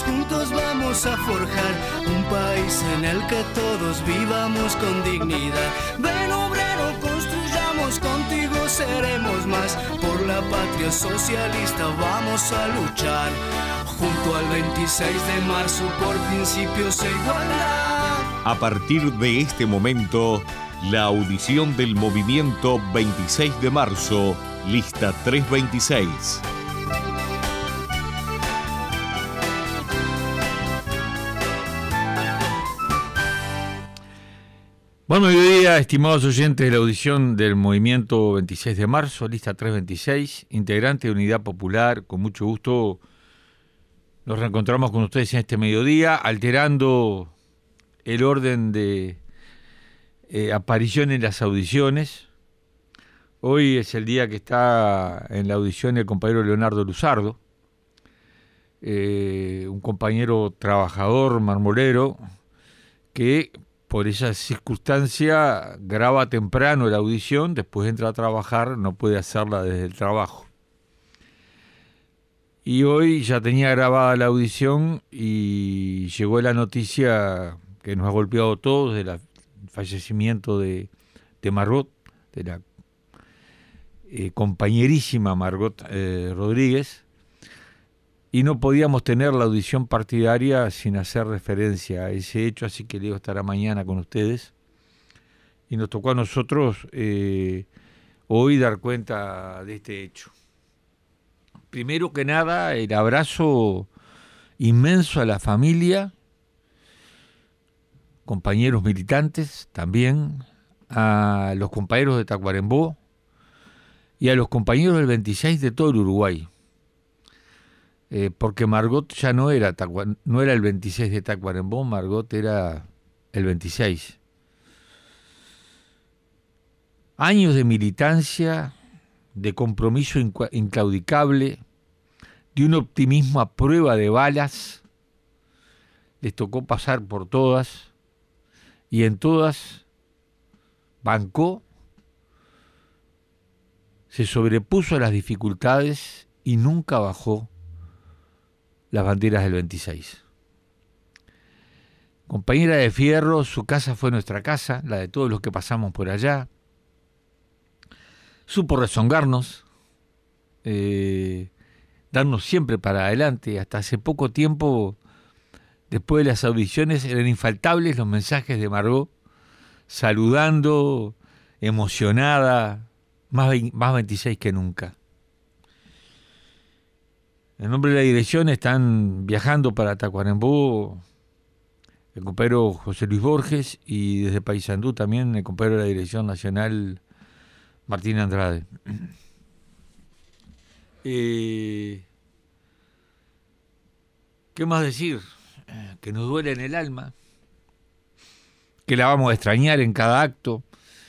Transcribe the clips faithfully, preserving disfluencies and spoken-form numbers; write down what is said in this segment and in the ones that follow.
juntos vamos a forjar un país en el que todos vivamos con dignidad. Ven obrero, construyamos, contigo seremos más. Por la patria socialista vamos a luchar, junto al veintiséis de marzo por principios e igualdad. A partir de este momento, la audición del movimiento veintiséis de marzo, lista trescientos veintiséis. Bueno, hoy día, estimados oyentes de la audición del movimiento veintiséis de marzo, lista trescientos veintiséis, integrante de Unidad Popular, con mucho gusto nos reencontramos con ustedes en este mediodía, alterando el orden de eh, aparición en las audiciones. Hoy es el día que está en la audición el compañero Leonardo Luzardo, eh, un compañero trabajador, marmolero, que por esa circunstancia graba temprano la audición, después entra a trabajar, no puede hacerla desde el trabajo. Y hoy ya tenía grabada la audición y llegó la noticia que nos ha golpeado a todos del fallecimiento de, de Margot, de la eh, compañerísima Margot eh, Rodríguez, y no podíamos tener la audición partidaria sin hacer referencia a ese hecho, así que Leo estará mañana con ustedes. Y nos tocó a nosotros eh, hoy dar cuenta de este hecho. Primero que nada, el abrazo inmenso a la familia, compañeros militantes también, a los compañeros de Tacuarembó y a los compañeros del veintiséis de todo el Uruguay. Eh, porque Margot ya no era, no era el veintiséis de Tacuarembó, Margot era el veintiséis. Años de militancia, de compromiso inclaudicable, de un optimismo a prueba de balas. Les tocó pasar por todas y en todas bancó, se sobrepuso a las dificultades y nunca bajó las banderas del veintiséis. Compañera de fierro, su casa fue nuestra casa, la de todos los que pasamos por allá. Supo rezongarnos, eh, darnos siempre para adelante. Hasta hace poco tiempo, después de las audiciones, eran infaltables los mensajes de Margot, saludando, emocionada, más, más veintiséis que nunca. En nombre de la dirección están viajando para Tacuarembó el compañero José Luis Borges y desde Paysandú también el compañero de la Dirección Nacional Martín Andrade. Eh, ¿Qué más decir? Que nos duele en el alma, que la vamos a extrañar en cada acto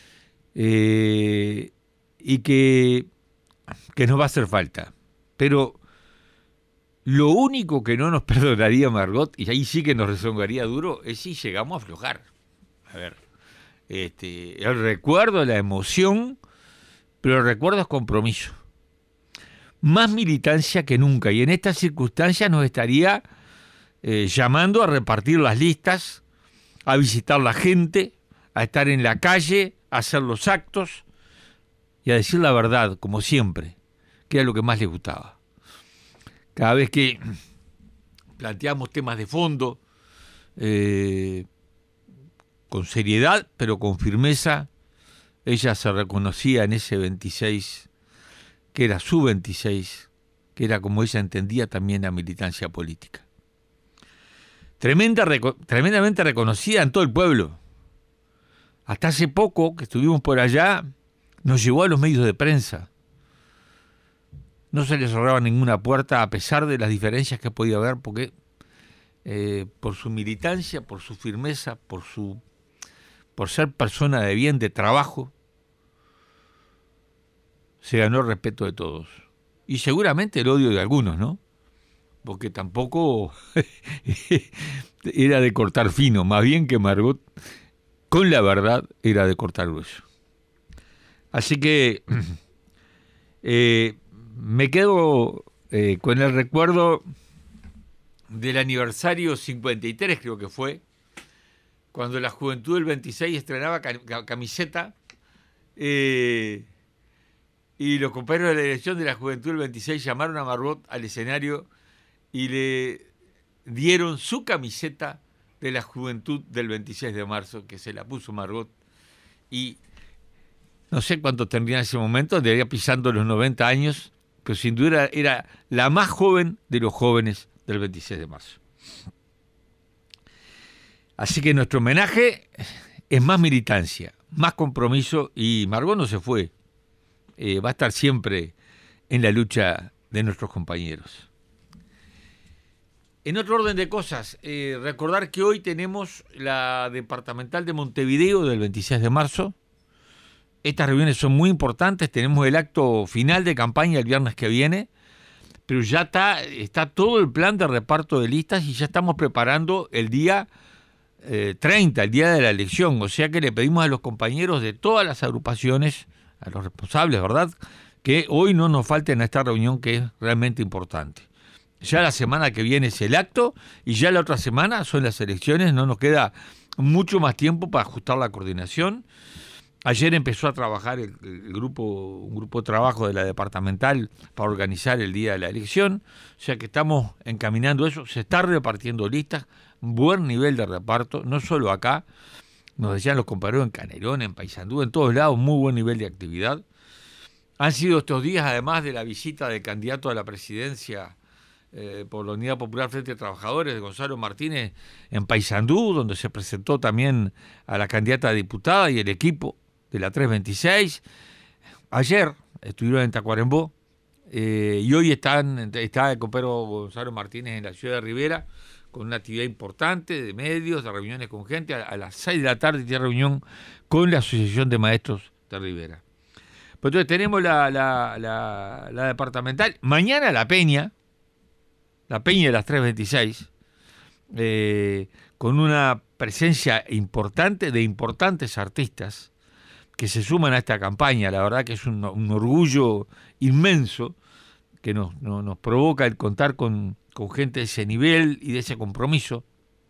eh, y que, que nos va a hacer falta. Pero lo único que no nos perdonaría Margot, y ahí sí que nos rezongaría duro, es si llegamos a aflojar. A ver, este, el recuerdo, la emoción, pero el recuerdo es compromiso. Más militancia que nunca, y en estas circunstancias nos estaría eh, llamando a repartir las listas, a visitar la gente, a estar en la calle, a hacer los actos y a decir la verdad, como siempre, que era lo que más les gustaba. Cada vez que planteamos temas de fondo, eh, con seriedad, pero con firmeza, ella se reconocía en ese veintiséis, que era su veintiséis, que era como ella entendía también la militancia política. Tremenda, tremendamente reconocida en todo el pueblo. Hasta hace poco, que estuvimos por allá, nos llevó a los medios de prensa. No se le cerraba ninguna puerta a pesar de las diferencias que podía haber, porque eh, por su militancia, por su firmeza, por su por ser persona de bien, de trabajo, se ganó el respeto de todos. Y seguramente el odio de algunos, ¿no? Porque tampoco era de cortar fino, más bien que Margot, con la verdad, era de cortar grueso. Así que eh, me quedo eh, con el recuerdo del aniversario cincuenta y tres, creo que fue, cuando la Juventud del veintiséis estrenaba camiseta, eh, y los compañeros de la dirección de la Juventud del veintiséis llamaron a Margot al escenario y le dieron su camiseta de la Juventud del veintiséis de marzo, que se la puso Margot, y no sé cuánto tendría en ese momento, debería pisando los noventa años, pero sin duda era la más joven de los jóvenes del veintiséis de marzo. Así que nuestro homenaje es más militancia, más compromiso, y Margot no se fue, eh, va a estar siempre en la lucha de nuestros compañeros. En otro orden de cosas, eh, recordar que hoy tenemos la departamental de Montevideo del veintiséis de marzo. Estas reuniones son muy importantes, tenemos el acto final de campaña el viernes que viene, pero ya está, está todo el plan de reparto de listas y ya estamos preparando el día eh, treinta, el día de la elección, o sea que le pedimos a los compañeros de todas las agrupaciones, a los responsables, ¿verdad?, que hoy no nos falten a esta reunión que es realmente importante. Ya la semana que viene es el acto y ya la otra semana son las elecciones, no nos queda mucho más tiempo para ajustar la coordinación. Ayer empezó a trabajar el, el grupo, un grupo de trabajo de la departamental para organizar el día de la elección, o sea que estamos encaminando eso, se está repartiendo listas, buen nivel de reparto, no solo acá, nos decían los compañeros en Canerón, en Paysandú, en todos lados, muy buen nivel de actividad. Han sido estos días, además de la visita del candidato a la presidencia eh, por la Unidad Popular Frente de Trabajadores, de Gonzalo Martínez, en Paysandú, donde se presentó también a la candidata a diputada y el equipo de la trescientos veintiséis. Ayer estuvieron en Tacuarembó eh, y hoy están, está el compañero Gonzalo Martínez en la ciudad de Rivera con una actividad importante de medios, de reuniones con gente. A, a las seis de la tarde tiene reunión con la Asociación de Maestros de Rivera. Pues entonces tenemos la, la, la, la departamental. Mañana la Peña, la Peña de las trescientos veintiséis, eh, con una presencia importante de importantes artistas que se suman a esta campaña. La verdad que es un, un orgullo inmenso que nos, nos, nos provoca el contar con, con gente de ese nivel y de ese compromiso.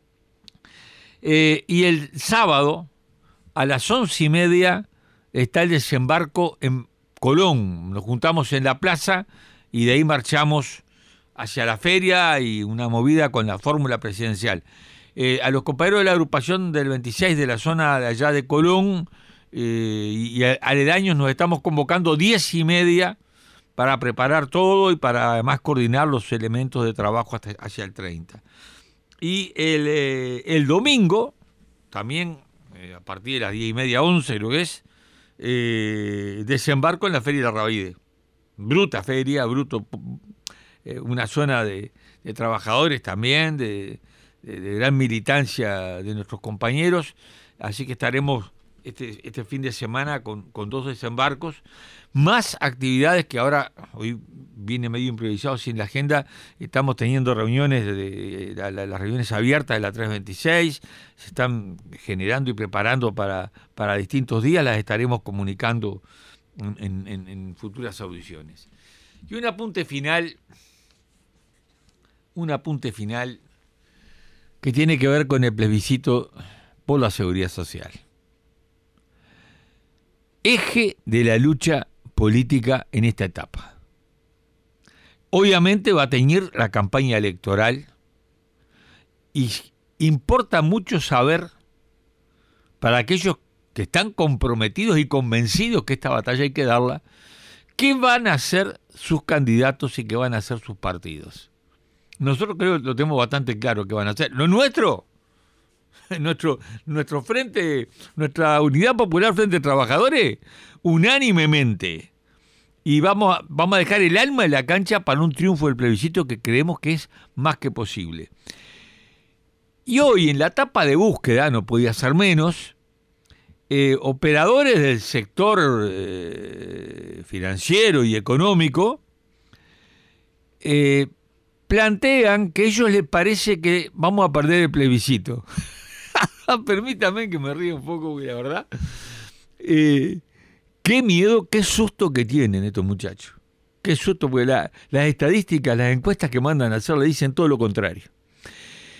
Eh, y el sábado, a las once y media, está el desembarco en Colón. Nos juntamos en la plaza y de ahí marchamos hacia la feria y una movida con la fórmula presidencial. Eh, a los compañeros de la agrupación del veintiséis de la zona de allá de Colón eh, y aledaños nos estamos convocando diez y media para preparar todo y para además coordinar los elementos de trabajo hasta hacia el treinta. Y el, eh, el domingo, también eh, a partir de las diez y media, once creo que es, eh, desembarco en la Feria de la Rabide. Bruta feria, bruto, eh, una zona de, de trabajadores también, de, de, de gran militancia de nuestros compañeros, así que estaremos este, este fin de semana con, con dos desembarcos, más actividades que ahora, hoy viene medio improvisado sin la agenda, estamos teniendo reuniones, de, de, de, de las reuniones abiertas de la trescientos veintiséis, se están generando y preparando para, para distintos días, las estaremos comunicando en, en, en futuras audiciones. Y un apunte final, un apunte final que tiene que ver con el plebiscito por la seguridad social. Eje de la lucha política en esta etapa. Obviamente va a teñir la campaña electoral y importa mucho saber, para aquellos que están comprometidos y convencidos que esta batalla hay que darla, qué van a hacer sus candidatos y qué van a hacer sus partidos. Nosotros creo que lo tenemos bastante claro qué van a hacer. Lo nuestro, nuestro, nuestro frente, nuestra Unidad Popular Frente de Trabajadores, unánimemente. Y vamos a, vamos a dejar el alma en la cancha para un triunfo del plebiscito que creemos que es más que posible. Y hoy, en la etapa de búsqueda, no podía ser menos, eh, operadores del sector eh, financiero y económico eh, plantean que a ellos les parece que vamos a perder el plebiscito. Permítame que me ríe un poco, porque la verdad, eh, qué miedo, qué susto que tienen estos muchachos. Qué susto, porque la, las estadísticas, las encuestas que mandan a hacer le dicen todo lo contrario.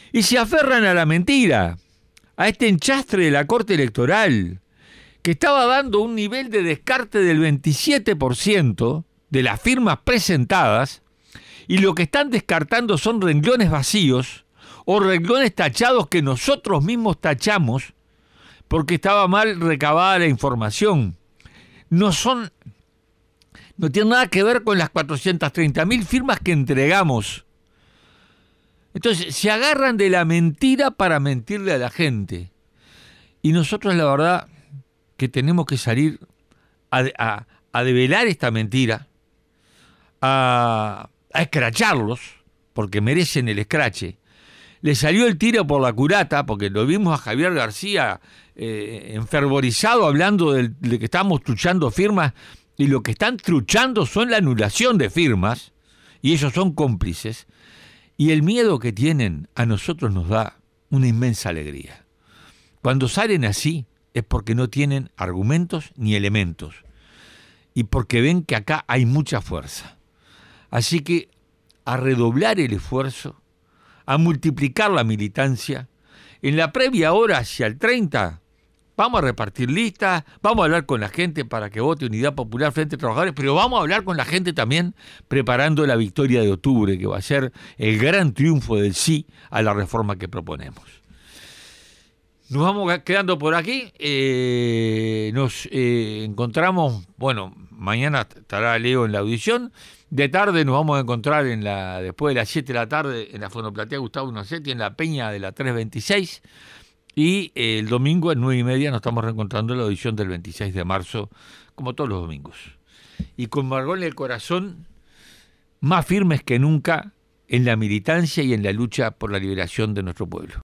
y se aferran a la mentira, a este enchastre de la Corte Electoral, que estaba dando un nivel de descarte del veintisiete por ciento de las firmas presentadas, y lo que están descartando son renglones vacíos o renglones tachados que nosotros mismos tachamos porque estaba mal recabada la información. No son, no tiene nada que ver con las cuatrocientas treinta mil firmas que entregamos. Entonces, se agarran de la mentira para mentirle a la gente. Y nosotros, la verdad, que tenemos que salir a, a, a develar esta mentira, a, a escracharlos, porque merecen el escrache. Le salió el tiro por la culata, porque lo vimos a Javier García eh, enfervorizado hablando de, de que estamos truchando firmas, y lo que están truchando son la anulación de firmas, y ellos son cómplices. Y el miedo que tienen a nosotros nos da una inmensa alegría. Cuando salen así es porque no tienen argumentos ni elementos, y porque ven que acá hay mucha fuerza. Así que a redoblar el esfuerzo, a multiplicar la militancia. En la previa hora hacia el treinta, vamos a repartir listas, vamos a hablar con la gente para que vote Unidad Popular Frente de Trabajadores, pero vamos a hablar con la gente también preparando la victoria de octubre, que va a ser el gran triunfo del sí a la reforma que proponemos. Nos vamos quedando por aquí, eh, nos eh, encontramos, bueno, mañana estará Leo en la audición, de tarde nos vamos a encontrar en la después de las siete de la tarde en la Fonoplatea Gustavo Nocetti, en la Peña de la trescientos veintiséis, y eh, el domingo a las nueve y media nos estamos reencontrando en la audición del veintiséis de marzo, como todos los domingos. Y con Margot en el corazón, más firmes que nunca en la militancia y en la lucha por la liberación de nuestro pueblo.